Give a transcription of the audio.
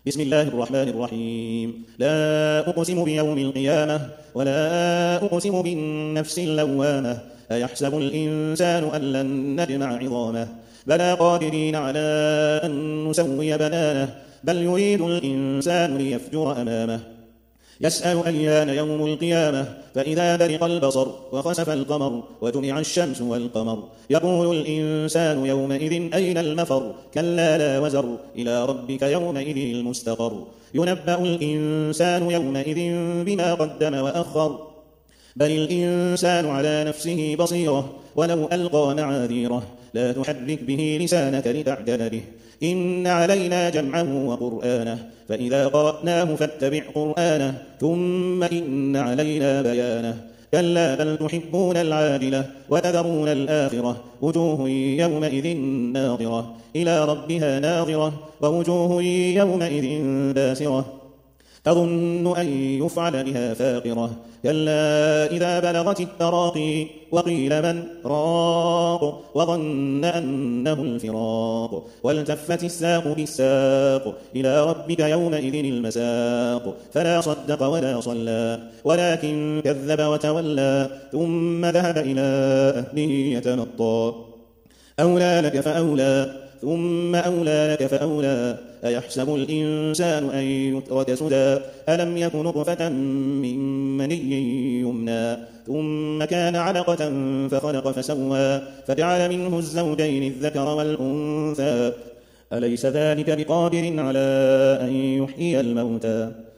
بسم الله الرحمن الرحيم. لا أقسم بيوم القيامة ولا أقسم بالنفس اللوامة. أيحسب الإنسان أن لن نجمع عظامه بلى قادرين على أن نسوي بنانه بل يريد الإنسان ليفجر أمامه يسأل أيان يوم القيامة فإذا برق البصر وخسف القمر وجمع الشمس والقمر يقول الإنسان يومئذ أين المفر كلا لا وزر إلى ربك يومئذ المستقر ينبأ الإنسان يومئذ بما قدم وأخر بل الإنسان على نفسه بصيرة ولو ألقى معاذيره لا تحرك به لسانك لتعجل به إن علينا جمعه وقرآنه فإذا قرأناه فاتبع قرآنه ثم إن علينا بيانه كلا بل تحبون العاجلة وتذرون الآخرة وجوه يومئذ ناظرة إلى ربها ناظرة ووجوه يومئذ باسرة تظن أن يفعل بها فاقرة كلا إذا بلغت التراقي وقيل من راق وظن أنه الفراق والتفت الساق بالساق إلى ربك يومئذ المساق فلا صدق ولا صلى ولكن كذب وتولى ثم ذهب إلى أهله يتمطى أولى لك فأولى ثم أولى لك فأولى أيحسب الإنسان أن يترك سدى ألم يك نطفة من مني يمنى ثم كان علقة فخلق فسوى فجعل منه الزوجين الذكر والأنثى أليس ذلك بقادر على أن يحيي الموتى